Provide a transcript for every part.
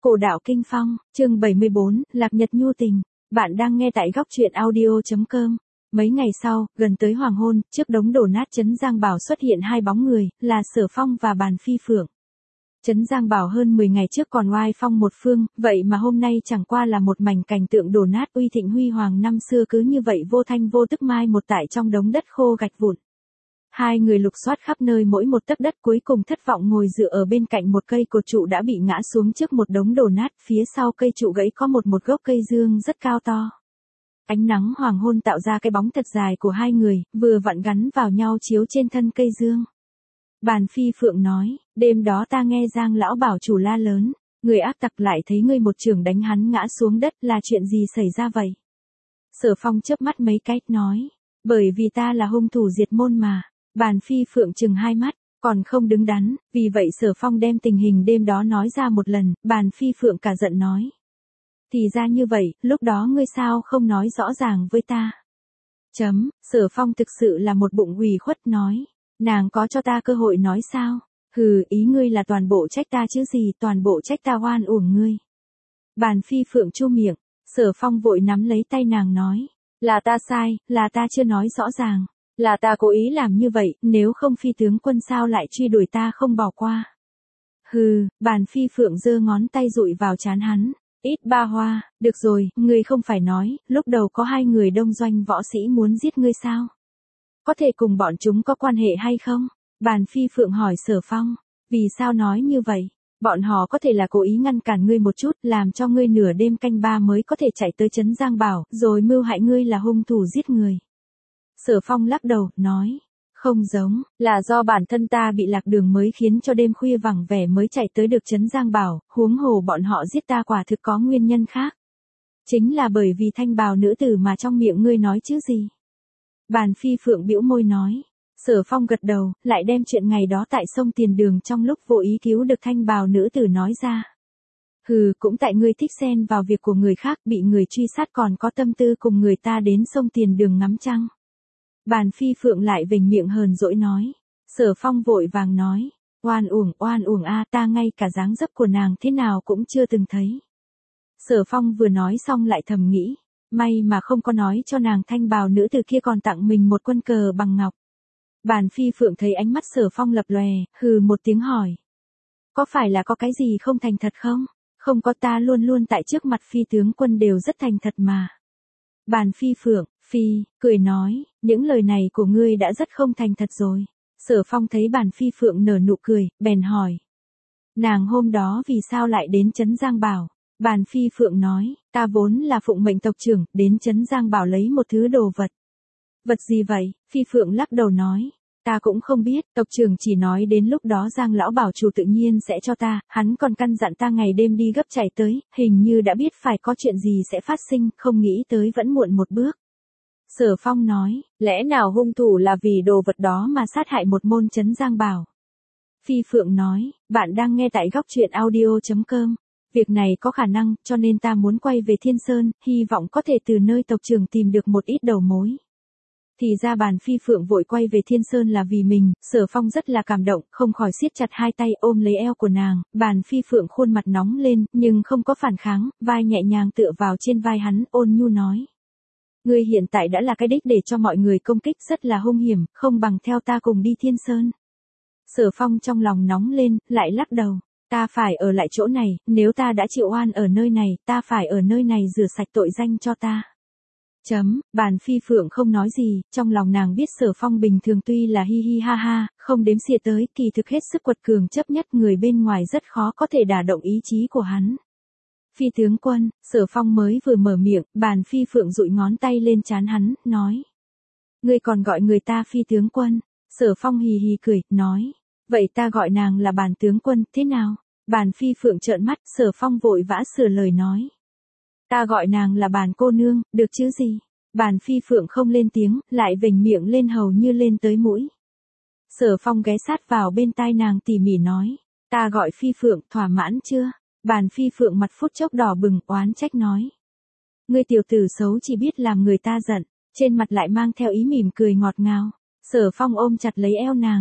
Cổ đạo kinh phong, chương 74, Lạc Nhật nhu tình. Bạn đang nghe tại góc truyện audio.com. Mấy ngày sau, gần tới hoàng hôn, trước đống đổ nát trấn Giang Bảo xuất hiện hai bóng người, là Sở Phong và Bàn Phi Phượng. Trấn Giang Bảo hơn 10 ngày trước còn oai phong một phương, vậy mà hôm nay chẳng qua là một mảnh cảnh tượng đổ nát uy thịnh huy hoàng năm xưa cứ như vậy vô thanh vô tức mai một tại trong đống đất khô gạch vụn. Hai người lục soát khắp nơi mỗi một tấc đất cuối cùng thất vọng ngồi dựa ở bên cạnh một cây cột trụ đã bị ngã xuống trước một đống đổ nát, phía sau cây trụ gãy có một gốc cây dương rất cao to. Ánh nắng hoàng hôn tạo ra cái bóng thật dài của hai người, vừa vặn gắn vào nhau chiếu trên thân cây dương. Bàn Phi Phượng nói, đêm đó ta nghe Giang lão bảo chủ la lớn, người ác tặc lại thấy ngươi một chưởng đánh hắn ngã xuống đất, là chuyện gì xảy ra vậy? Sở Phong chớp mắt mấy cái, nói, bởi vì ta là hung thủ diệt môn mà. Bàn Phi Phượng trừng hai mắt, còn không đứng đắn, vì vậy Sở Phong đem tình hình đêm đó nói ra một lần, Bàn Phi Phượng cả giận nói. Thì ra như vậy, lúc đó ngươi sao không nói rõ ràng với ta? Sở Phong thực sự là một bụng ủy khuất nói, nàng có cho ta cơ hội nói sao? Hừ, ý ngươi là toàn bộ trách ta chứ gì, toàn bộ trách ta oan uổng ngươi. Bàn Phi Phượng chu miệng, Sở Phong vội nắm lấy tay nàng nói, là ta sai, là ta chưa nói rõ ràng. Là ta cố ý làm như vậy, nếu không Phi tướng quân sao lại truy đuổi ta không bỏ qua. Hừ, Bàn Phi Phượng giơ ngón tay dụi vào trán hắn. Ít ba hoa, được rồi, ngươi không phải nói, lúc đầu có hai người đông doanh võ sĩ muốn giết ngươi sao? Có thể cùng bọn chúng có quan hệ hay không? Bàn Phi Phượng hỏi Sở Phong, vì sao nói như vậy? Bọn họ có thể là cố ý ngăn cản ngươi một chút, làm cho ngươi nửa đêm canh ba mới có thể chạy tới trấn Giang Bảo, rồi mưu hại ngươi là hung thủ giết người. Sở Phong lắc đầu, nói, không giống, là do bản thân ta bị lạc đường mới khiến cho đêm khuya vắng vẻ mới chạy tới được trấn Giang Bảo, huống hồ bọn họ giết ta quả thực có nguyên nhân khác. Chính là bởi vì thanh bào nữ tử mà trong miệng ngươi nói chứ gì. Bàn Phi Phượng bĩu môi nói, Sở Phong gật đầu, lại đem chuyện ngày đó tại sông Tiền Đường trong lúc vô ý cứu được thanh bào nữ tử nói ra. Hừ, cũng tại ngươi thích xen vào việc của người khác, bị người truy sát còn có tâm tư cùng người ta đến sông Tiền Đường ngắm trăng. Bàn Phi Phượng lại vểnh miệng hờn dỗi nói. Sở Phong vội vàng nói, oan uổng a, ta ngay cả dáng dấp của nàng thế nào cũng chưa từng thấy. Sở Phong vừa nói xong lại thầm nghĩ, may mà không có nói cho nàng thanh bào nữ từ kia còn tặng mình một quân cờ bằng ngọc. Bàn Phi Phượng thấy ánh mắt Sở Phong lập lòe, hừ một tiếng hỏi. Có phải là có cái gì không thành thật không? Không có, ta luôn luôn tại trước mặt Phi tướng quân đều rất thành thật mà. Bàn Phi Phượng, cười nói, những lời này của ngươi đã rất không thành thật rồi. Sở Phong thấy Bàn Phi Phượng nở nụ cười, bèn hỏi. Nàng hôm đó vì sao lại đến trấn Giang Bảo? Bàn Phi Phượng nói, ta vốn là phụng mệnh tộc trưởng, đến trấn Giang Bảo lấy một thứ đồ vật. Vật gì vậy? Phi Phượng lắc đầu nói. Ta cũng không biết, tộc trưởng chỉ nói đến lúc đó Giang lão bảo chủ tự nhiên sẽ cho ta, hắn còn căn dặn ta ngày đêm đi gấp chạy tới, hình như đã biết phải có chuyện gì sẽ phát sinh, không nghĩ tới vẫn muộn một bước. Sở Phong nói, lẽ nào hung thủ là vì đồ vật đó mà sát hại một môn trấn Giang Bảo? Phi Phượng nói, bạn đang nghe tại góc truyện audio.com. Việc này có khả năng, cho nên ta muốn quay về Thiên Sơn, hy vọng có thể từ nơi tộc trưởng tìm được một ít đầu mối. Thì ra Bàn Phi Phượng vội quay về Thiên Sơn là vì mình, Sở Phong rất là cảm động, không khỏi siết chặt hai tay ôm lấy eo của nàng, Bàn Phi Phượng khuôn mặt nóng lên, nhưng không có phản kháng, vai nhẹ nhàng tựa vào trên vai hắn, ôn nhu nói. Ngươi hiện tại đã là cái đích để cho mọi người công kích, rất là hung hiểm, không bằng theo ta cùng đi Thiên Sơn. Sở Phong trong lòng nóng lên, lại lắc đầu, ta phải ở lại chỗ này, nếu ta đã chịu oan ở nơi này, ta phải ở nơi này rửa sạch tội danh cho ta. Bàn Phi Phượng không nói gì, trong lòng nàng biết Sở Phong bình thường tuy là hi hi ha ha, không đếm xỉa tới, kỳ thực hết sức quật cường chấp nhất người bên ngoài rất khó có thể đả động ý chí của hắn. Phi tướng quân, Sở Phong mới vừa mở miệng, Bàn Phi Phượng dụi ngón tay lên trán hắn, nói. Ngươi còn gọi người ta Phi tướng quân? Sở Phong hì hì cười, nói. Vậy ta gọi nàng là Bàn tướng quân, thế nào? Bàn Phi Phượng trợn mắt, Sở Phong vội vã sửa lời nói. Ta gọi nàng là Bàn cô nương, được chứ gì? Bàn Phi Phượng không lên tiếng, lại vểnh miệng lên hầu như lên tới mũi. Sở Phong ghé sát vào bên tai nàng tỉ mỉ nói. Ta gọi Phi Phượng, thỏa mãn chưa? Bàn Phi Phượng mặt phút chốc đỏ bừng, oán trách nói. Ngươi tiểu tử xấu chỉ biết làm người ta giận, trên mặt lại mang theo ý mỉm cười ngọt ngào. Sở Phong ôm chặt lấy eo nàng.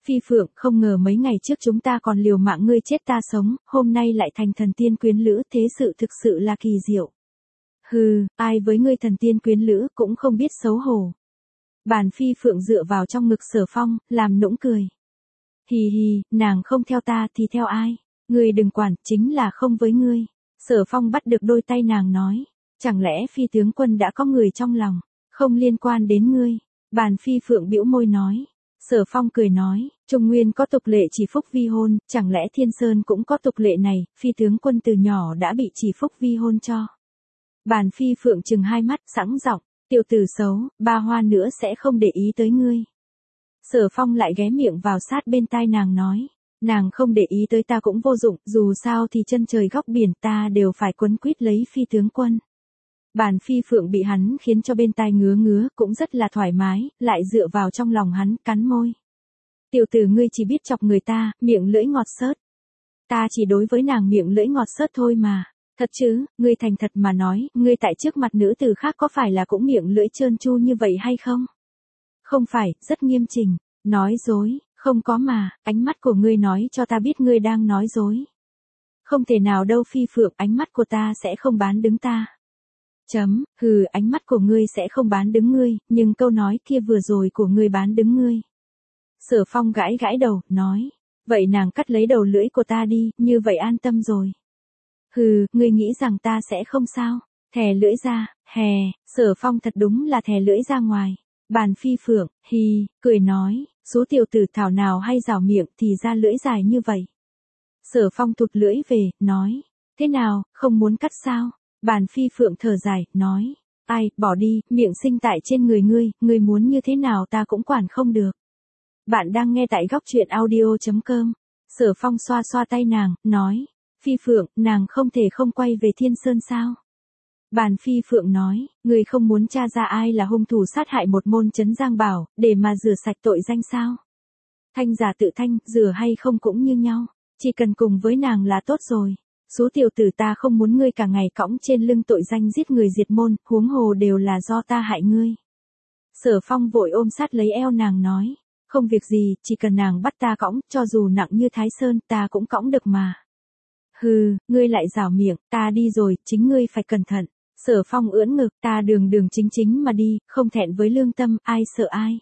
Phi Phượng, không ngờ mấy ngày trước chúng ta còn liều mạng ngươi chết ta sống, hôm nay lại thành thần tiên quyến lữ, thế sự thực sự là kỳ diệu. Hừ, ai với ngươi thần tiên quyến lữ cũng không biết xấu hổ. Bàn Phi Phượng dựa vào trong ngực Sở Phong, làm nũng cười. Hì hì, nàng không theo ta thì theo ai? Ngươi đừng quản, chính là không với ngươi. Sở Phong bắt được đôi tay nàng nói. Chẳng lẽ Phi tướng quân đã có người trong lòng, không liên quan đến ngươi? Bàn Phi Phượng bĩu môi nói. Sở Phong cười nói, Trung Nguyên có tục lệ chỉ phúc vi hôn, chẳng lẽ Thiên Sơn cũng có tục lệ này, Phi tướng quân từ nhỏ đã bị chỉ phúc vi hôn cho. Bàn Phi Phượng trừng hai mắt, sẵn giọng, tiểu tử xấu, 3 hoa nữa sẽ không để ý tới ngươi. Sở Phong lại ghé miệng vào sát bên tai nàng nói, nàng không để ý tới ta cũng vô dụng, dù sao thì chân trời góc biển ta đều phải quấn quýt lấy Phi tướng quân. Bàn Phi Phượng bị hắn khiến cho bên tai ngứa ngứa, cũng rất là thoải mái, lại dựa vào trong lòng hắn, cắn môi. Tiểu tử ngươi chỉ biết chọc người ta, miệng lưỡi ngọt xớt. Ta chỉ đối với nàng miệng lưỡi ngọt xớt thôi mà. Thật chứ, ngươi thành thật mà nói, ngươi tại trước mặt nữ tử khác có phải là cũng miệng lưỡi trơn tru như vậy hay không? Không phải, rất nghiêm chỉnh. Nói dối, không có mà, ánh mắt của ngươi nói cho ta biết ngươi đang nói dối. Không thể nào đâu Phi Phượng, ánh mắt của ta sẽ không bán đứng ta. Hừ, ánh mắt của ngươi sẽ không bán đứng ngươi, nhưng câu nói kia vừa rồi của ngươi bán đứng ngươi. Sở Phong gãi gãi đầu, nói, vậy nàng cắt lấy đầu lưỡi của ta đi, như vậy an tâm rồi. Hừ, ngươi nghĩ rằng ta sẽ không sao, thè lưỡi ra, hè, Sở Phong thật đúng là thè lưỡi ra ngoài. Bàn Phi Phượng, hi, cười nói, số tiểu tử thảo nào hay rảo miệng thì ra lưỡi dài như vậy. Sở Phong thụt lưỡi về, nói, thế nào, không muốn cắt sao? Bàn Phi Phượng thở dài, nói, ai, bỏ đi, miệng sinh tại trên người ngươi muốn như thế nào ta cũng quản không được. Bạn đang nghe tại góc truyện audio.com. Sở Phong xoa xoa tay nàng, nói, Phi Phượng, nàng không thể không quay về Thiên Sơn sao? Bàn Phi Phượng nói, ngươi không muốn tra ra ai là hung thủ sát hại một môn trấn Giang Bảo, để mà rửa sạch tội danh sao? Thanh giả tự thanh, rửa hay không cũng như nhau, chỉ cần cùng với nàng là tốt rồi. Số tiểu tử ta không muốn ngươi cả ngày cõng trên lưng tội danh giết người diệt môn, huống hồ đều là do ta hại ngươi. Sở Phong vội ôm sát lấy eo nàng nói, không việc gì, chỉ cần nàng bắt ta cõng, cho dù nặng như Thái Sơn, ta cũng cõng được mà. Hừ, ngươi lại rảo miệng, ta đi rồi, chính ngươi phải cẩn thận. Sở Phong ưỡn ngực, ta đường đường chính chính mà đi, không thẹn với lương tâm, ai sợ ai.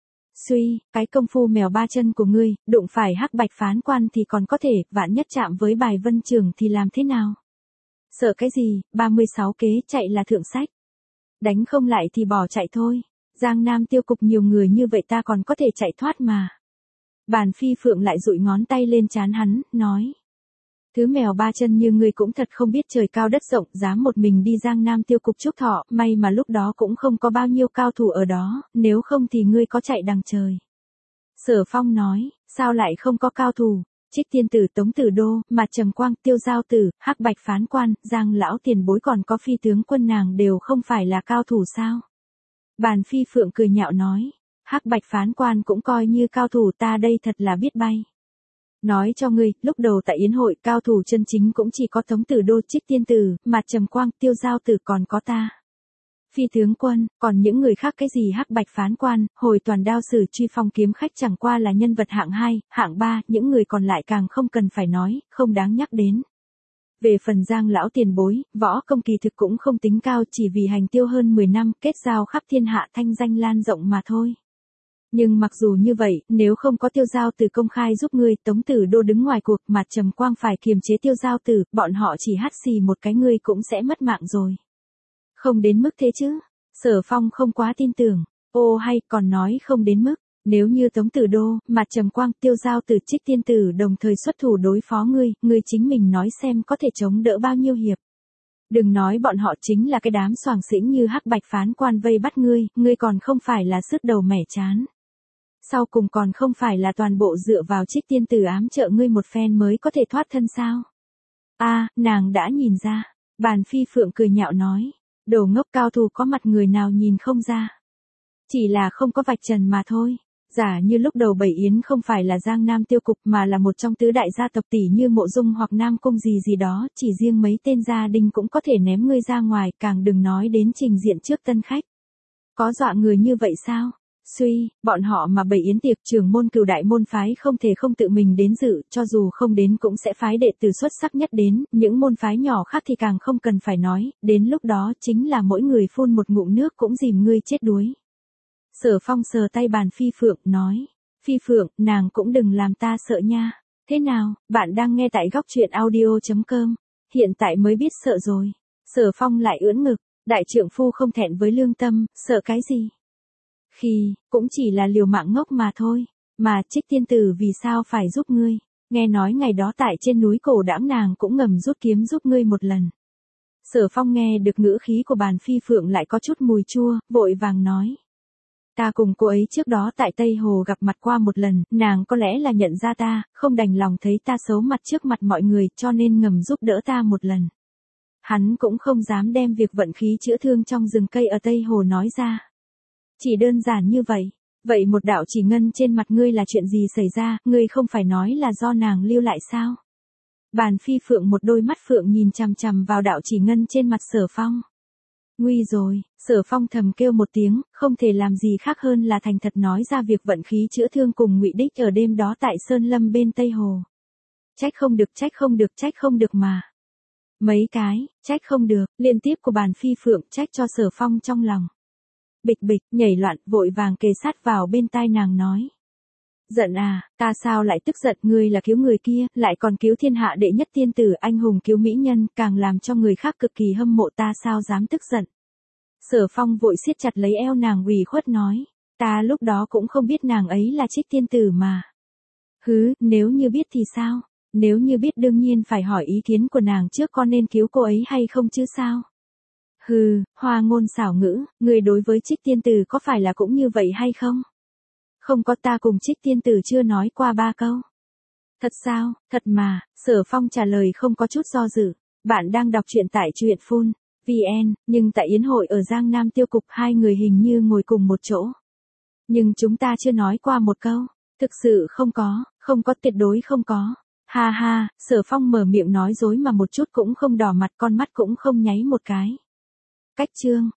Suy, cái công phu mèo ba chân của ngươi, đụng phải Hắc Bạch phán quan thì còn có thể, vạn nhất chạm với bài vân trường thì làm thế nào? Sợ cái gì, 36 kế chạy là thượng sách. Đánh không lại thì bỏ chạy thôi. Giang Nam tiêu cục nhiều người như vậy ta còn có thể chạy thoát mà. Bàn Phi Phượng lại dụi ngón tay lên trán hắn, nói. Thứ mèo ba chân như ngươi cũng thật không biết trời cao đất rộng, dám một mình đi Giang Nam tiêu cục chúc thọ, may mà lúc đó cũng không có bao nhiêu cao thủ ở đó, nếu không thì ngươi có chạy đằng trời. Sở Phong nói, sao lại không có cao thủ, Trích Tiên Tử, Tống Tử Đô, Mạt Trầm Quang, Tiêu Giao Tử, Hắc Bạch phán quan, Giang lão tiền bối còn có Phi tướng quân nàng đều không phải là cao thủ sao? Bàn Phi Phượng cười nhạo nói, Hắc Bạch phán quan cũng coi như cao thủ, ta đây thật là biết bay. Nói cho ngươi, lúc đầu tại yến hội, cao thủ chân chính cũng chỉ có Tống Tử Đô, Trích Tiên Tử, Mạt Trầm Quang, Tiêu Giao Tử, còn có ta. Phi tướng quân, còn những người khác cái gì Hắc Bạch phán quan, hồi toàn đao sử, Truy Phong kiếm khách chẳng qua là nhân vật hạng 2, hạng 3, những người còn lại càng không cần phải nói, không đáng nhắc đến. Về phần Giang lão tiền bối, võ công kỳ thực cũng không tính cao, chỉ vì hành tiêu hơn 10 năm, kết giao khắp thiên hạ, thanh danh lan rộng mà thôi. Nhưng mặc dù như vậy, nếu không có Tiêu Giao Tử công khai giúp ngươi, Tống Tử Đô đứng ngoài cuộc, Mạt Trầm Quang phải kiềm chế Tiêu Giao Tử, bọn họ chỉ hắt xì một cái ngươi cũng sẽ mất mạng rồi. Không đến mức thế chứ. Sở Phong không quá tin tưởng. Ô hay, còn nói không đến mức. Nếu như Tống Tử Đô, Mạt Trầm Quang, Tiêu Giao Tử, Trích Tiên Tử đồng thời xuất thủ đối phó ngươi chính mình nói xem có thể chống đỡ bao nhiêu hiệp. Đừng nói bọn họ chính là cái đám xoàng xĩnh như Hắc Bạch phán quan vây bắt ngươi còn không phải là sứt đầu mẻ chán. Sau cùng còn không phải là toàn bộ dựa vào Trích Tiên Tử ám trợ ngươi một phen mới có thể thoát thân sao? Nàng đã nhìn ra. Bàn Phi Phượng cười nhạo nói. Đồ ngốc, cao thủ có mặt người nào nhìn không ra. Chỉ là không có vạch trần mà thôi. Giả như lúc đầu Bảy Yến không phải là Giang Nam tiêu cục mà là một trong tứ đại gia tộc tỷ như Mộ Dung hoặc Nam Cung gì đó, chỉ riêng mấy tên gia đình cũng có thể ném ngươi ra ngoài, càng đừng nói đến trình diện trước tân khách. Có dọa người như vậy sao? Suy, bọn họ mà bày yến tiệc, trưởng môn Cửu đại môn phái không thể không tự mình đến dự, cho dù không đến cũng sẽ phái đệ tử xuất sắc nhất đến, những môn phái nhỏ khác thì càng không cần phải nói, đến lúc đó chính là mỗi người phun một ngụm nước cũng dìm ngươi chết đuối. Sở Phong sờ tay bàn Phi Phượng, nói, Phi Phượng, nàng cũng đừng làm ta sợ nha. Thế nào, bạn đang nghe tại góc truyện audio.com, hiện tại mới biết sợ rồi. Sở Phong lại ưỡn ngực, đại trượng phu không thẹn với lương tâm, sợ cái gì? Khi, cũng chỉ là liều mạng ngốc mà thôi, mà Trích tiên tử vì sao phải giúp ngươi, nghe nói ngày đó tại trên núi Cổ Đãng nàng cũng ngầm rút kiếm giúp ngươi một lần. Sở Phong nghe được ngữ khí của bàn Phi Phượng lại có chút mùi chua, vội vàng nói. Ta cùng cô ấy trước đó tại Tây Hồ gặp mặt qua một lần, nàng có lẽ là nhận ra ta, không đành lòng thấy ta xấu mặt trước mặt mọi người cho nên ngầm giúp đỡ ta một lần. Hắn cũng không dám đem việc vận khí chữa thương trong rừng cây ở Tây Hồ nói ra. Chỉ đơn giản như vậy. Vậy một đạo chỉ ngân trên mặt ngươi là chuyện gì xảy ra, ngươi không phải nói là do nàng lưu lại sao? Bàn Phi Phượng một đôi mắt phượng nhìn chằm chằm vào đạo chỉ ngân trên mặt Sở Phong. Nguy rồi, Sở Phong thầm kêu một tiếng, không thể làm gì khác hơn là thành thật nói ra việc vận khí chữa thương cùng Ngụy Đích ở đêm đó tại Sơn Lâm bên Tây Hồ. Trách không được, trách không được, trách không được mà. Mấy cái, trách không được, liên tiếp của bàn Phi Phượng trách cho Sở Phong trong lòng. Bịch bịch, nhảy loạn, vội vàng kề sát vào bên tai nàng nói. Giận à, ta sao lại tức giận, ngươi là cứu người kia, lại còn cứu thiên hạ đệ nhất tiên tử, anh hùng cứu mỹ nhân, càng làm cho người khác cực kỳ hâm mộ, ta sao dám tức giận. Sở Phong vội siết chặt lấy eo nàng ủy khuất nói, ta lúc đó cũng không biết nàng ấy là Trích tiên tử mà. Hứ, nếu như biết thì sao, nếu như biết đương nhiên phải hỏi ý kiến của nàng trước, con nên cứu cô ấy hay không chứ sao. Hừ, hoa ngôn xảo ngữ, người đối với Trích tiên tử có phải là cũng như vậy hay không? Không có, ta cùng Trích tiên tử chưa nói qua 3 câu. Thật sao, thật mà, Sở Phong trả lời không có chút do dự. Bạn đang đọc truyện tại truyện phun.vn, nhưng tại yến hội ở Giang Nam Tiêu Cục hai người hình như ngồi cùng một chỗ. Nhưng chúng ta chưa nói qua một câu. Thực sự không có, tuyệt đối không có. Ha ha, Sở Phong mở miệng nói dối mà một chút cũng không đỏ mặt, con mắt cũng không nháy một cái. Cách chương.